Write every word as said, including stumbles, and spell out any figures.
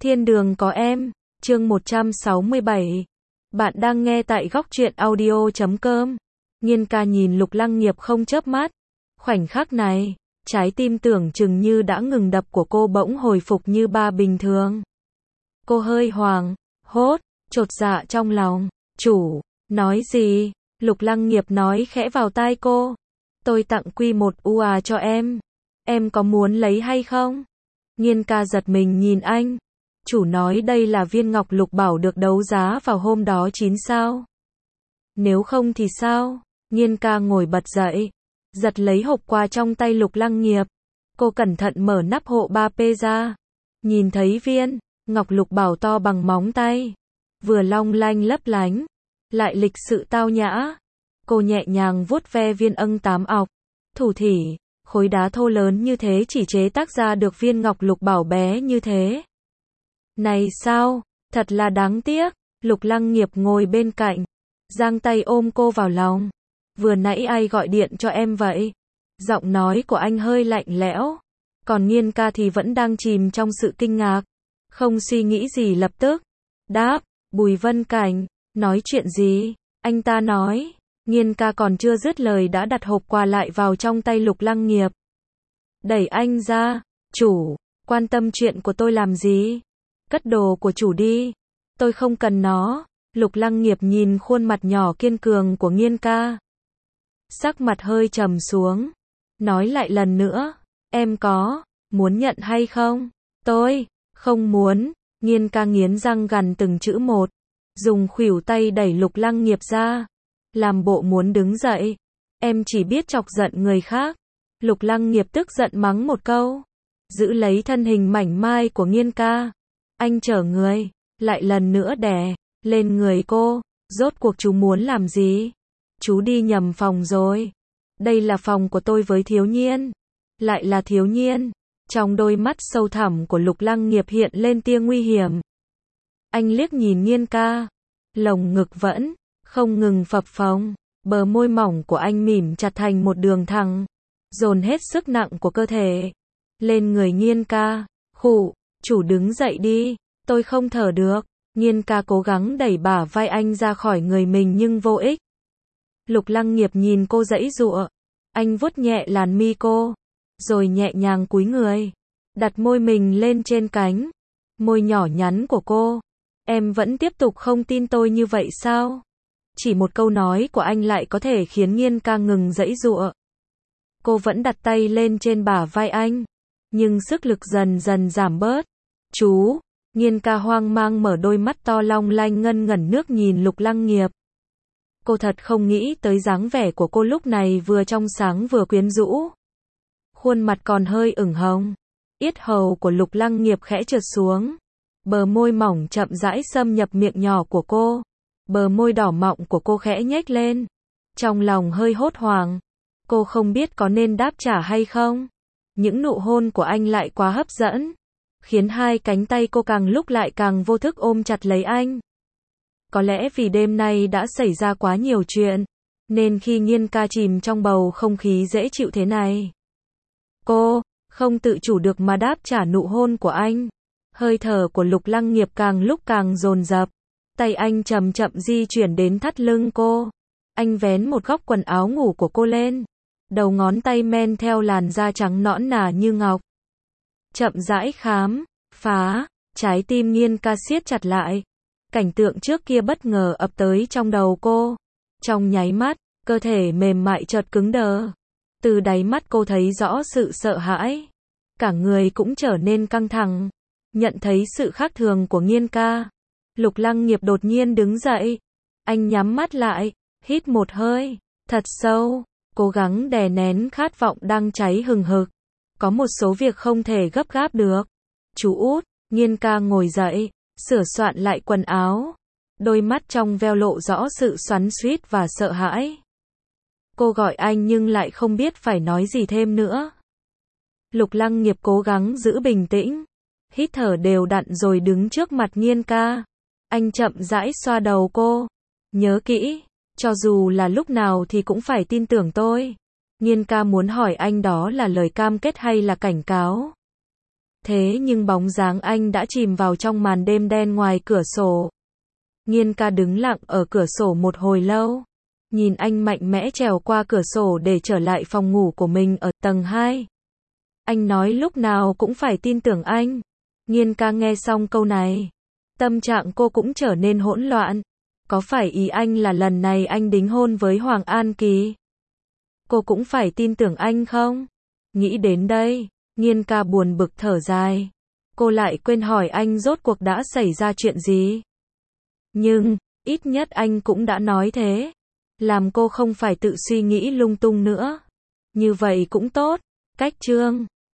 Thiên đường có em, chương một trăm sáu mươi bảy. Bạn đang nghe tại góc truyện audio chấm com. Nhiên ca nhìn Lục Lăng Nghiệp không chớp mắt. Khoảnh khắc này, trái tim tưởng chừng như đã ngừng đập của cô bỗng hồi phục như ba bình thường. Cô hơi hoảng, hốt, chột dạ trong lòng. Chủ, nói gì? Lục Lăng Nghiệp nói khẽ vào tai cô. Tôi tặng quy một u à cho em. Em có muốn lấy hay không? Nhiên ca giật mình nhìn anh. Chủ nói đây là viên ngọc lục bảo được đấu giá vào hôm đó chín sao? Nếu không thì sao? Nhiên ca ngồi bật dậy, giật lấy hộp quà trong tay Lục Lăng Nghiệp. Cô cẩn thận mở nắp hộ ba P ra. Nhìn thấy viên ngọc lục bảo to bằng móng tay, vừa long lanh lấp lánh, lại lịch sự tao nhã. Cô nhẹ nhàng vuốt ve viên âng tám ọc, thủ thỉ, khối đá thô lớn như thế chỉ chế tác ra được viên ngọc lục bảo bé như thế. Này sao, thật là đáng tiếc. Lục Lăng Nghiệp ngồi bên cạnh, giang tay ôm cô vào lòng. Vừa nãy ai gọi điện cho em vậy? Giọng nói của anh hơi lạnh lẽo. Còn Nhiên ca thì vẫn đang chìm trong sự kinh ngạc. Không suy nghĩ gì lập tức đáp, Bùi Vân Cảnh. Nói chuyện gì? Anh ta nói. Nhiên ca còn chưa dứt lời đã đặt hộp quà lại vào trong tay Lục Lăng Nghiệp. Đẩy anh ra. Chủ, quan tâm chuyện của tôi làm gì? Cất đồ của chủ đi. Tôi không cần nó. Lục Lăng Nghiệp nhìn khuôn mặt nhỏ kiên cường của Nhiên ca, sắc mặt hơi trầm xuống. Nói lại lần nữa. Em có muốn nhận hay không? Tôi không muốn. Nhiên ca nghiến răng gằn từng chữ một, dùng khuỷu tay đẩy Lục Lăng Nghiệp ra, làm bộ muốn đứng dậy. Em chỉ biết chọc giận người khác. Lục Lăng Nghiệp tức giận mắng một câu, giữ lấy thân hình mảnh mai của Nhiên ca. Anh chở người, lại lần nữa đè lên người cô. Rốt cuộc chú muốn làm gì? Chú đi nhầm phòng rồi. Đây là phòng của tôi với Thiếu Nhiên. Lại là Thiếu Nhiên. Trong đôi mắt sâu thẳm của Lục Lăng Nghiệp hiện lên tia nguy hiểm. Anh liếc nhìn Nhiên ca. Lồng ngực vẫn không ngừng phập phồng. Bờ môi mỏng của anh mỉm chặt thành một đường thẳng, dồn hết sức nặng của cơ thể lên người Nhiên ca. Khụ, chủ đứng dậy đi. Tôi không thở được. Nhiên ca cố gắng đẩy bả vai anh ra khỏi người mình nhưng vô ích. Lục Lăng Nghiệp nhìn cô giãy giụa. Anh vuốt nhẹ làn mi cô, rồi nhẹ nhàng cúi người, đặt môi mình lên trên cánh môi nhỏ nhắn của cô. Em vẫn tiếp tục không tin tôi như vậy sao? Chỉ một câu nói của anh lại có thể khiến Nhiên ca ngừng giãy giụa. Cô vẫn đặt tay lên trên bả vai anh, nhưng sức lực dần dần giảm bớt. Chú. Nhiên ca hoang mang mở đôi mắt to long lanh ngân ngẩn nước nhìn Lục Lăng Nghiệp. Cô thật không nghĩ tới dáng vẻ của cô lúc này vừa trong sáng vừa quyến rũ. Khuôn mặt còn hơi ửng hồng. Yết hầu của Lục Lăng Nghiệp khẽ trượt xuống. Bờ môi mỏng chậm rãi xâm nhập miệng nhỏ của cô. Bờ môi đỏ mọng của cô khẽ nhếch lên. Trong lòng hơi hốt hoảng. Cô không biết có nên đáp trả hay không. Những nụ hôn của anh lại quá hấp dẫn, khiến hai cánh tay cô càng lúc lại càng vô thức ôm chặt lấy anh. Có lẽ vì đêm nay đã xảy ra quá nhiều chuyện, nên khi Nhiên ca chìm trong bầu không khí dễ chịu thế này, cô không tự chủ được mà đáp trả nụ hôn của anh. Hơi thở của Lục Lăng Nghiệp càng lúc càng dồn dập. Tay anh chậm chậm di chuyển đến thắt lưng cô. Anh vén một góc quần áo ngủ của cô lên. Đầu ngón tay men theo làn da trắng nõn nà như ngọc, chậm rãi khám phá trái tim Nhiên ca siết chặt lại. Cảnh tượng trước kia bất ngờ ập tới trong đầu cô. Trong nháy mắt, cơ thể mềm mại chợt cứng đờ. Từ đáy mắt cô thấy rõ sự sợ hãi. Cả người cũng trở nên căng thẳng. Nhận thấy sự khác thường của Nhiên ca, Lục Lăng Nghiệp đột nhiên đứng dậy. Anh nhắm mắt lại, hít một hơi thật sâu, cố gắng đè nén khát vọng đang cháy hừng hực. Có một số việc không thể gấp gáp được. Chú út. Nhiên ca ngồi dậy, sửa soạn lại quần áo. Đôi mắt trong veo lộ rõ sự xoắn xuýt và sợ hãi. Cô gọi anh nhưng lại không biết phải nói gì thêm nữa. Lục Lăng Nghiệp cố gắng giữ bình tĩnh, hít thở đều đặn rồi đứng trước mặt Nhiên ca. Anh chậm rãi xoa đầu cô. Nhớ kỹ, cho dù là lúc nào thì cũng phải tin tưởng tôi. Nhiên ca muốn hỏi anh đó là lời cam kết hay là cảnh cáo. Thế nhưng bóng dáng anh đã chìm vào trong màn đêm đen ngoài cửa sổ. Nghiên ca đứng lặng ở cửa sổ một hồi lâu. Nhìn anh mạnh mẽ trèo qua cửa sổ để trở lại phòng ngủ của mình ở tầng hai. Anh nói lúc nào cũng phải tin tưởng anh. Nghiên ca nghe xong câu này. Tâm trạng cô cũng trở nên hỗn loạn. Có phải ý anh là lần này anh đính hôn với Hoàng An Kỳ? Cô cũng phải tin tưởng anh không? Nghĩ đến đây, Nghiên ca buồn bực thở dài. Cô lại quên hỏi anh rốt cuộc đã xảy ra chuyện gì. Nhưng, ít nhất anh cũng đã nói thế. Làm cô không phải tự suy nghĩ lung tung nữa. Như vậy cũng tốt. Cách chương